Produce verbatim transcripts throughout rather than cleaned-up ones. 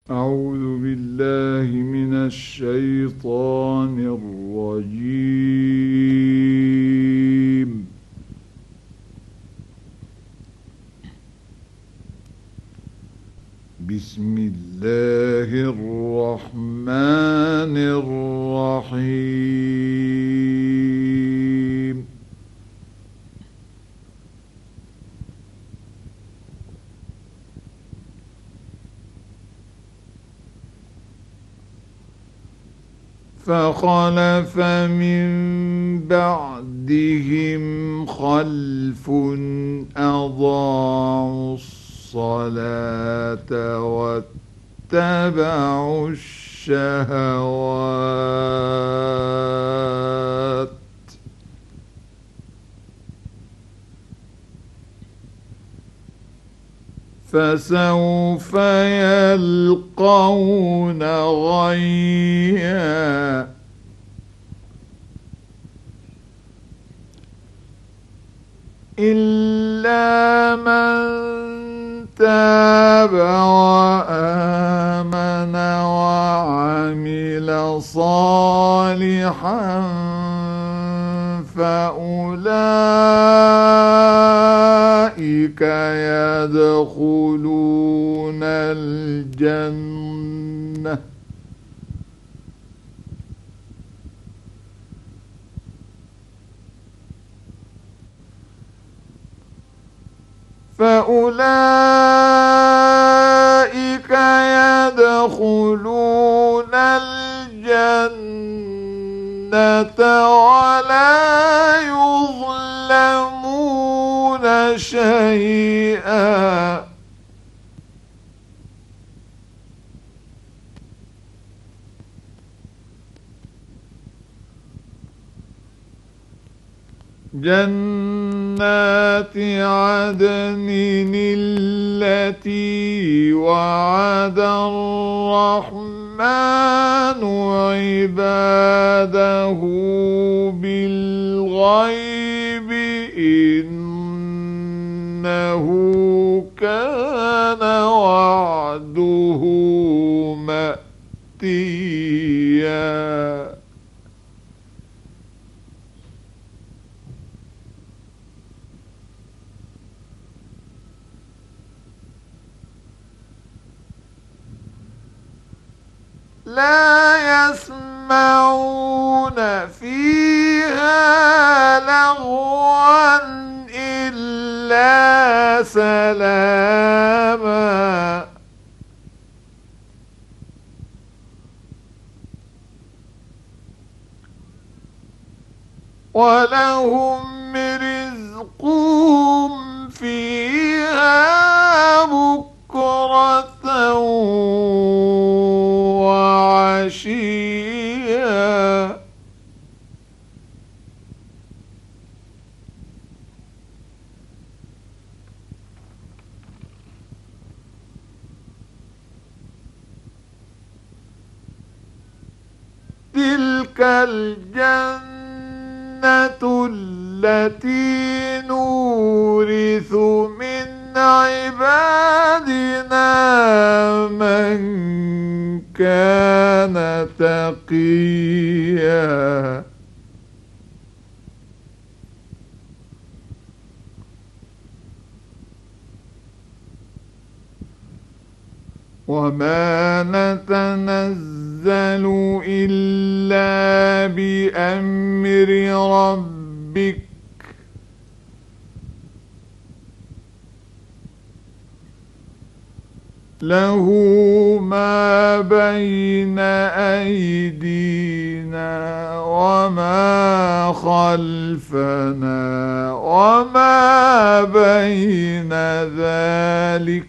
أعوذ بالله من الشيطان الرجيم. بسم الله الرحمن الرحيم. فخلف من بعدهم خلف أضاعوا الصلاة واتبعوا الشهوات فسوف يلقون غيا إلا من تاب وآمن وعمل صالحا فأولئك يدخلون الجنة فأولئك يدخلون الجنة ولا يظلمون شيئا جنات عدن التي وعد الرحمن عباده بالغيب إنه كان وعده مأتيا لا يسمعون فيها لغوا إلا سلاما ولهم رزقهم فيها بكرة وعشيا تلك الجنة التي نورث من عبادنا من كان تقيا وما نتنزل إلا بأمر ربك له ما بين أيدينا وما خلفنا وما بين ذلك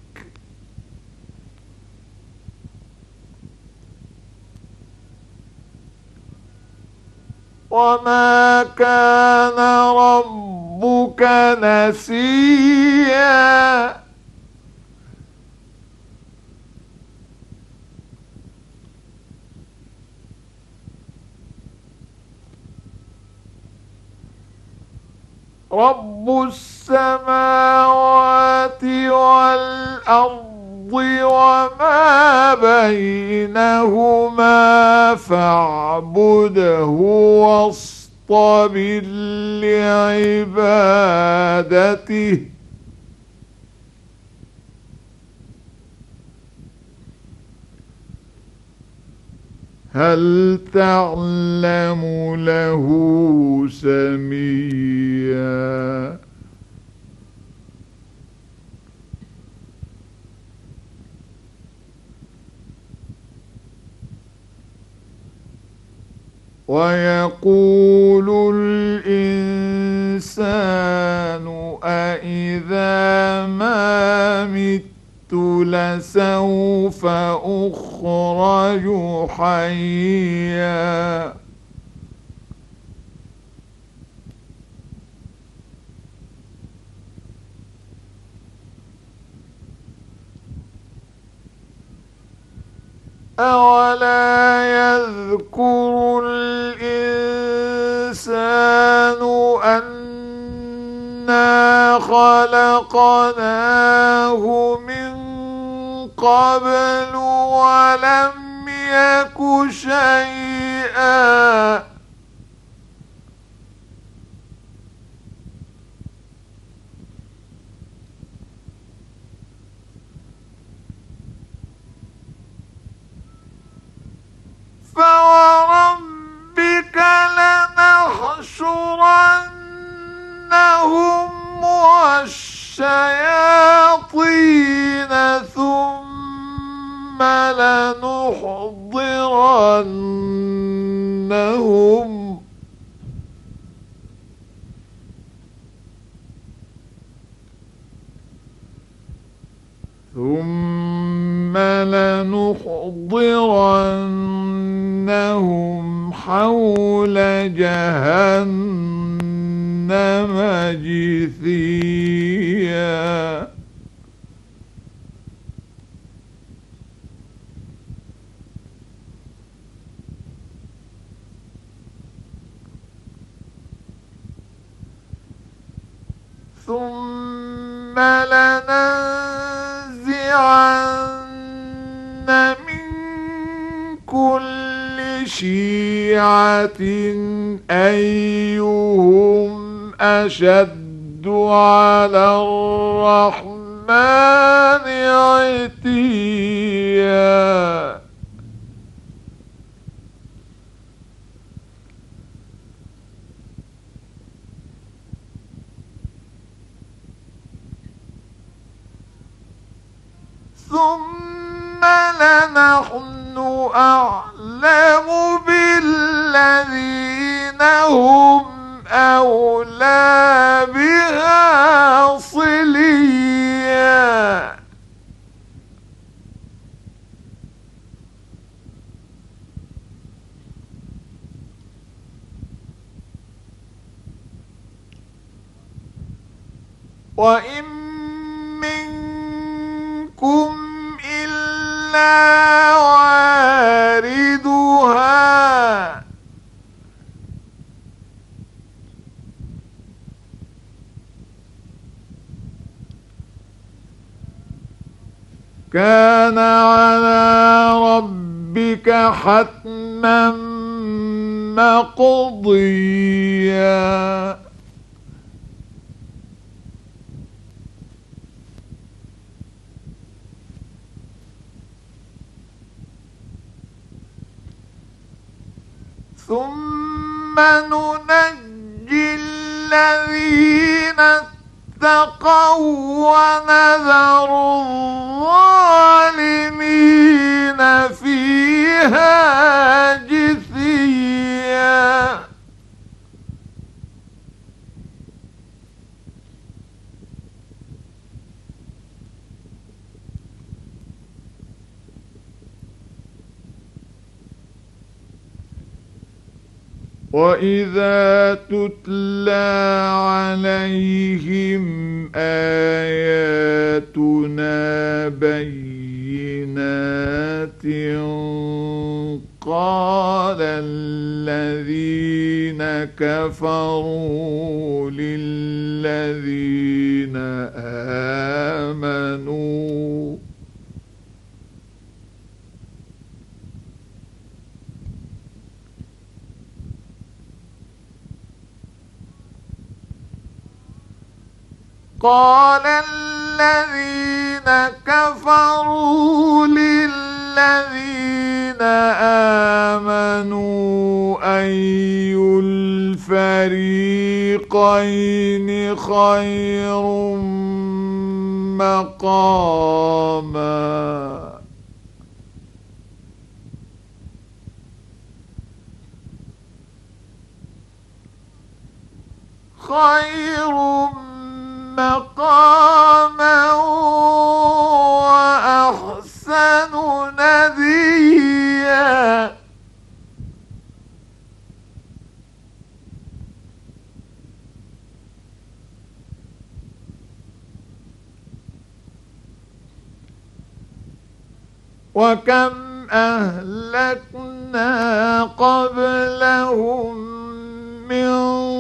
وما كان ربك نسيا رب السماوات والأرض وما بينهما فاعبده واصطبر لعبادته هل تعلم له سميا ويقول الإنسان أإذا ما مت لسوف أخرج حيا أولا يذكر الإنسان أنا خلقناه من قبل ولم يك شيئا فوربك لنحشرنهم والشياطين ثم لنحضرنهم ثم لنحضرنهم حول جهنم جثيا ثم لننزعن من كل شيعة أيهم أشد على الرحمن عتيا ثم لنحن أعلم بالذين هم أولى بها صليا وإن منكم إلا واردها كان على ربك حتما مقضيا ثم ننجي الذين اتقوا ونذر الظالمين فيها جثيا وإذا تتلى عليهم آياتنا بينات قال الذين كفروا للذين آمنوا قال الذين كفروا للذين آمنوا أي الفريقين خير مقاما خير مقاما وأحسن نديا وكم أهلكنا قبلهم من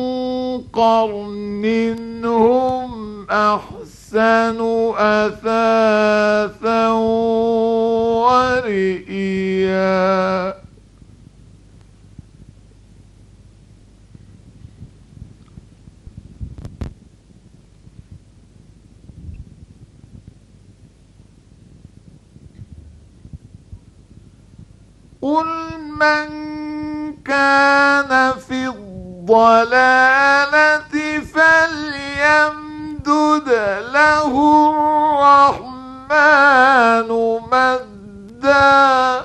قرن هم أحسن أثاثا ورئيا قل من كان في الضلالة فليمدد له الرحمن مدا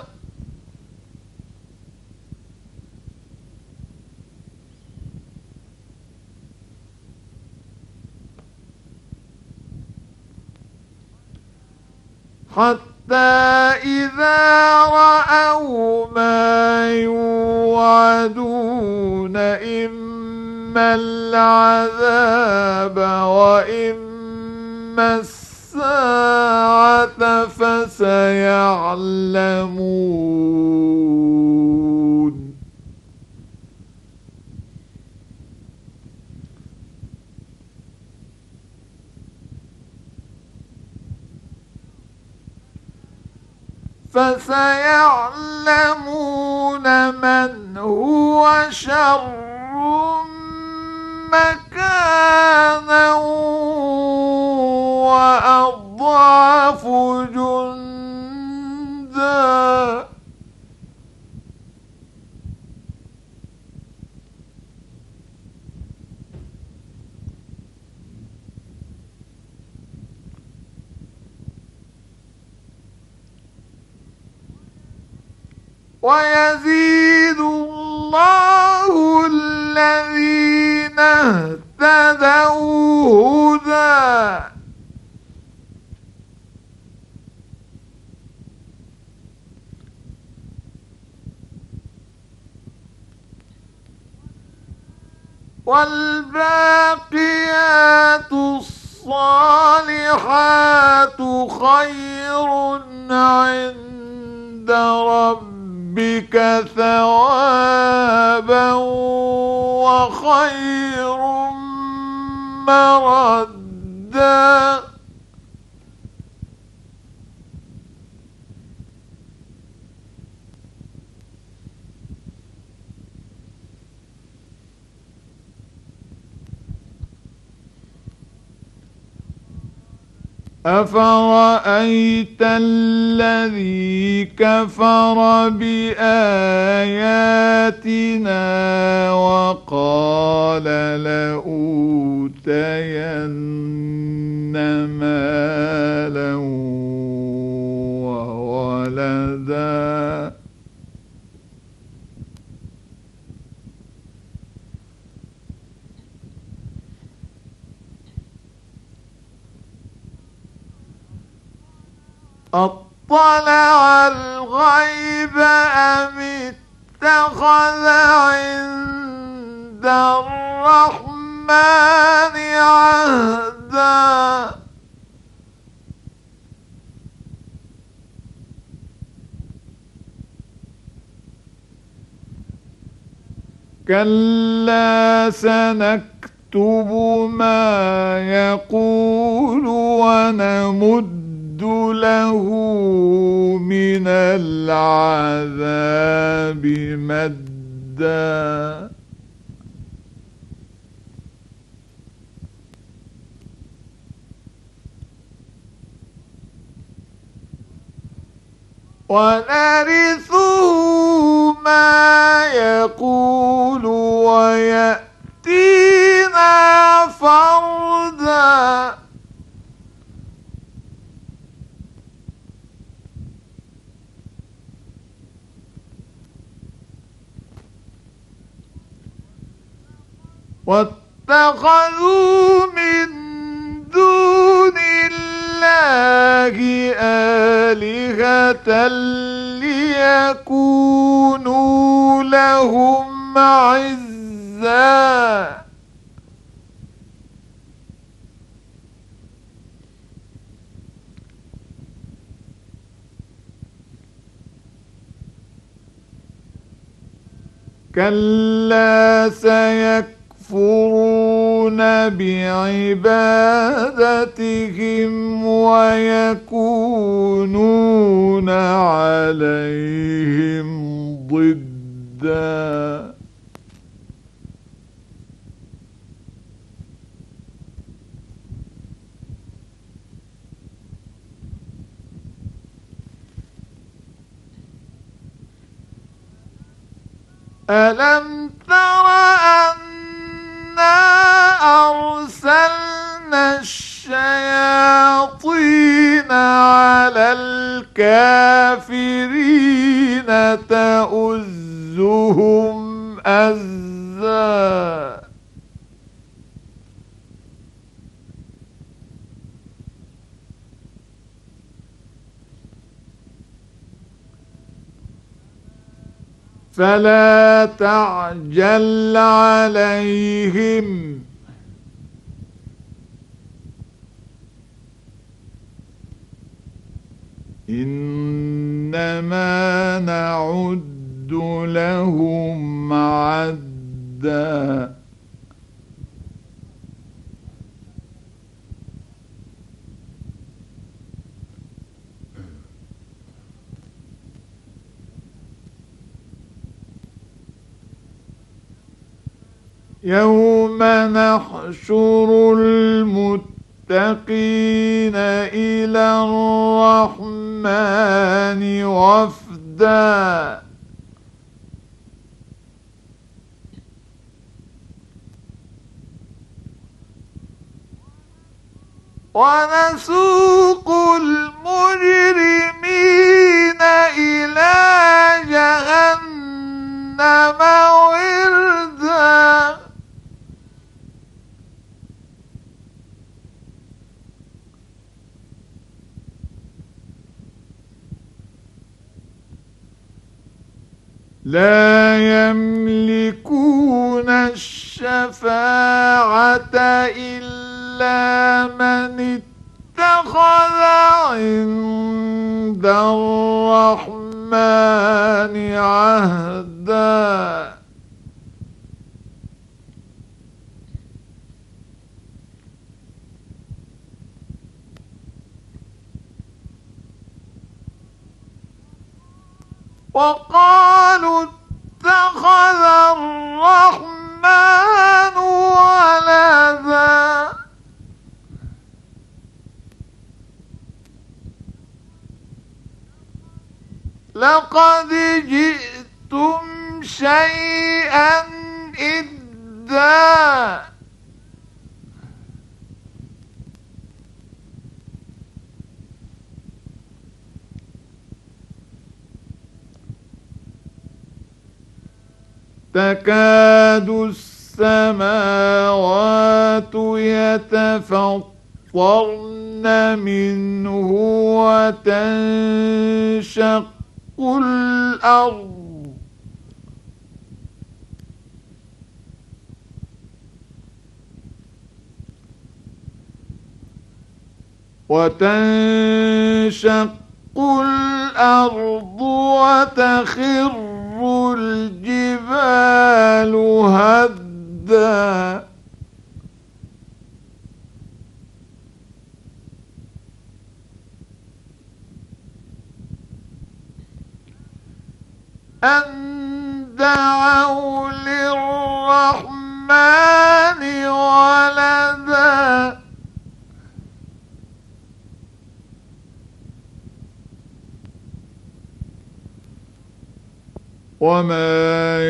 حتى إذا رأوا ما يوعدون إما العذاب وإما الساعة فسيعلمون فسيعلمون من هو شر مكانا وأضعف جندا ويزيد الله الذين اهتدوا هدى والباقيات الصالحات خير عند ربك ثوابا وخير مردا أفرأيت الذي كفر بآياتنا وقال لأوتين مالا وولدا أطلع الغيب أم اتخذ عند الرحمن عهدا كلا سنكتب ما يقول ونمد له من العذاب مدا ونرثه ما يقول ويأتينا فردا واتخذوا من دون الله آلهة ليكونوا لهم عزا كلا سيكفرون بعبادتهم ويكونون عليهم ضدا ألم تر أنا أرسلنا الشياطين على الكافرين تؤزهم أزا فلا تعجل عليهم إنما نعد لهم عدا يوم نحشر المتقين إلى الرحمن وفدا ونسوق المجرمين إلى جهنم وردا لا يملكون الشفاعة إلا من اتخذ عند الرحمن عهدا وقالوا اتخذ الرحمن ولدا لقد جئتم شيئا إدا تكاد السماوات يتفطرن منه وتنشق الأرض وتنشق الأرض وتخر الجبال هدا أن دعوا للرحمن ولدا وما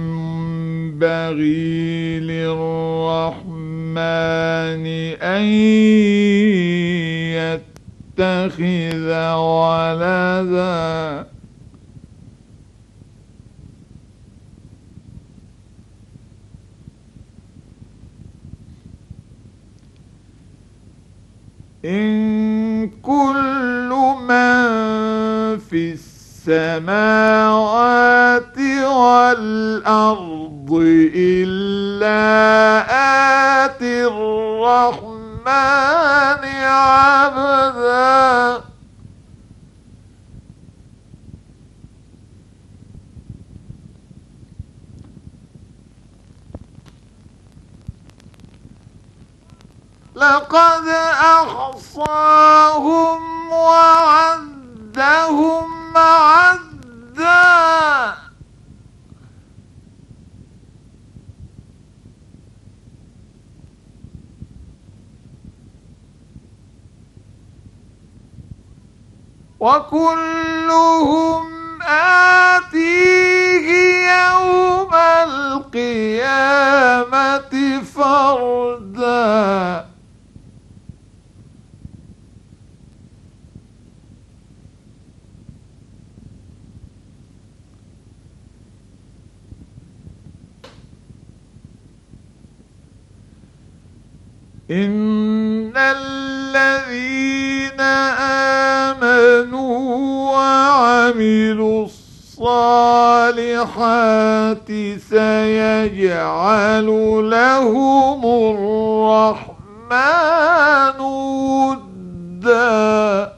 ينبغي للرحمن أن يتخذ ولدا. إن كل من في السماوات والأرض إلا آتي الرحمن عبدا. لقد أحصاهم وعدهم عدا. وكلهم آتيه يوم القيامة فردا. إن الذين آمنوا وعملوا الصالحات سيجعل لهم الرحمن ودا.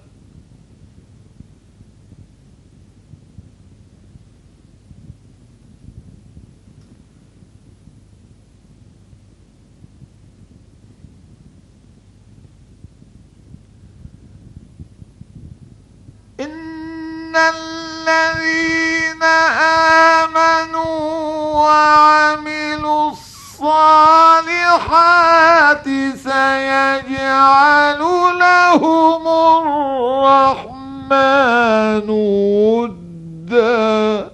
إن الذين آمنوا وعملوا الصالحات سيجعل لهم الرحمن ودا.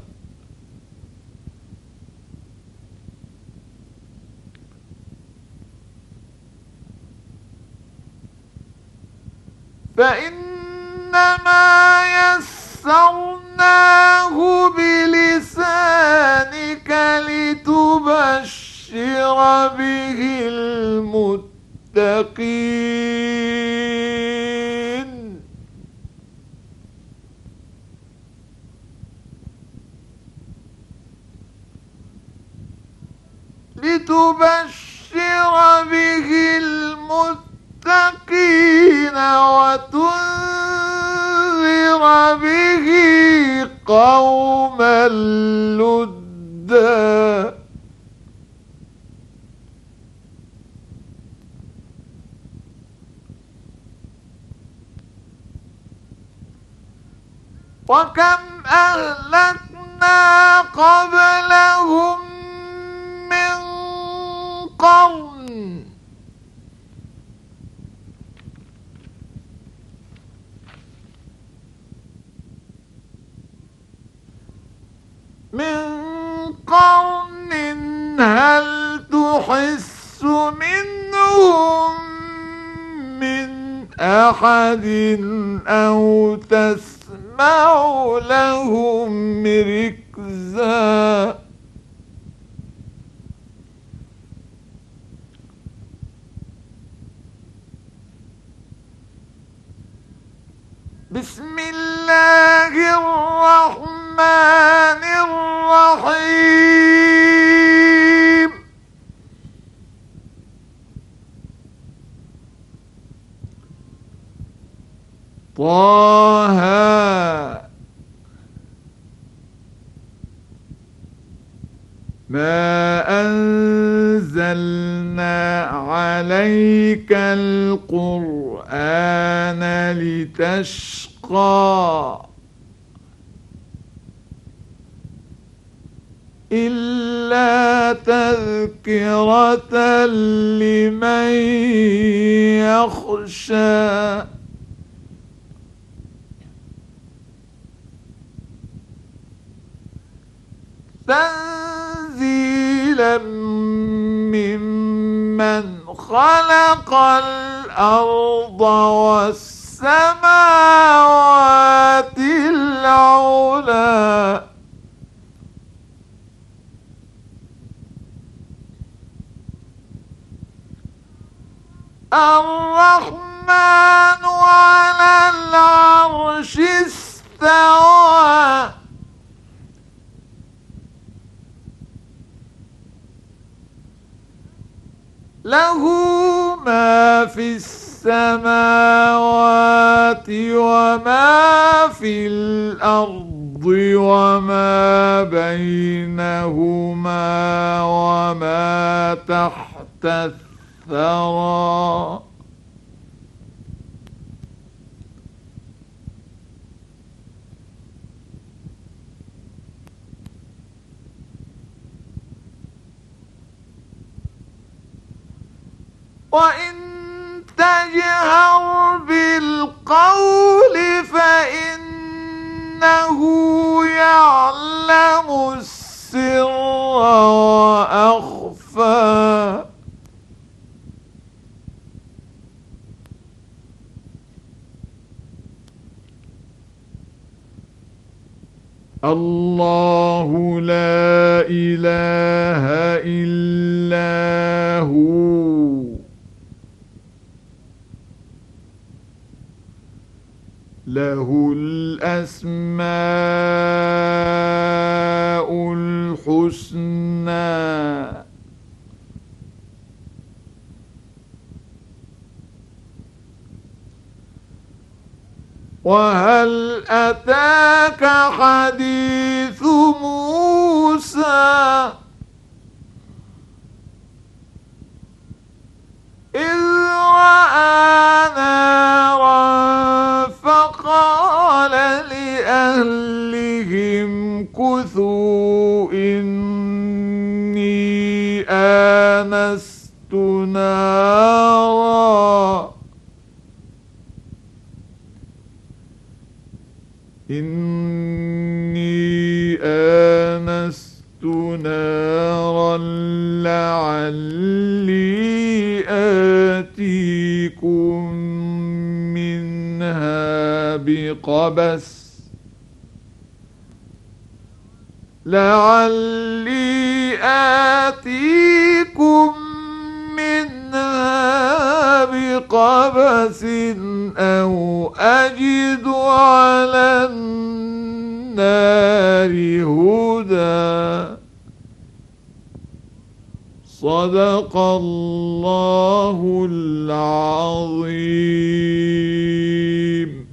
فإنما يسرناه بلسانك لتبشر به المتقين. لتبشر به المتقين وتنذر به قوما لدا. وكم أهلكنا قبلهم من قرن من قرن هل تحس منهم من أحد أو تسمع لهم ركزا. بسم الله الرحمن الرحيم. طه ما أنزلنا عليك القرآن لتشقى إلا تذكرة لمن يخشى. تنزيلا ممن خلق الأرض والسماوات العلى الرحمن على العرش استوى له ما في السماوات وما في الأرض وما بينهما وما تحت الثرى وإن تجهر بالقول فإنه يعلم السر وأخفى الله لا إله إلا هو له الأسماء الحسنى وهل أتاك حديث موسى إذ رأى نارا فقال لأهلهم كثوا إني آنست نارا إني آنست نارا لعلي آتيكم منها بقبس لعلي آتيكم منها بقبس أو أجد على النار هدى صدق الله العظيم.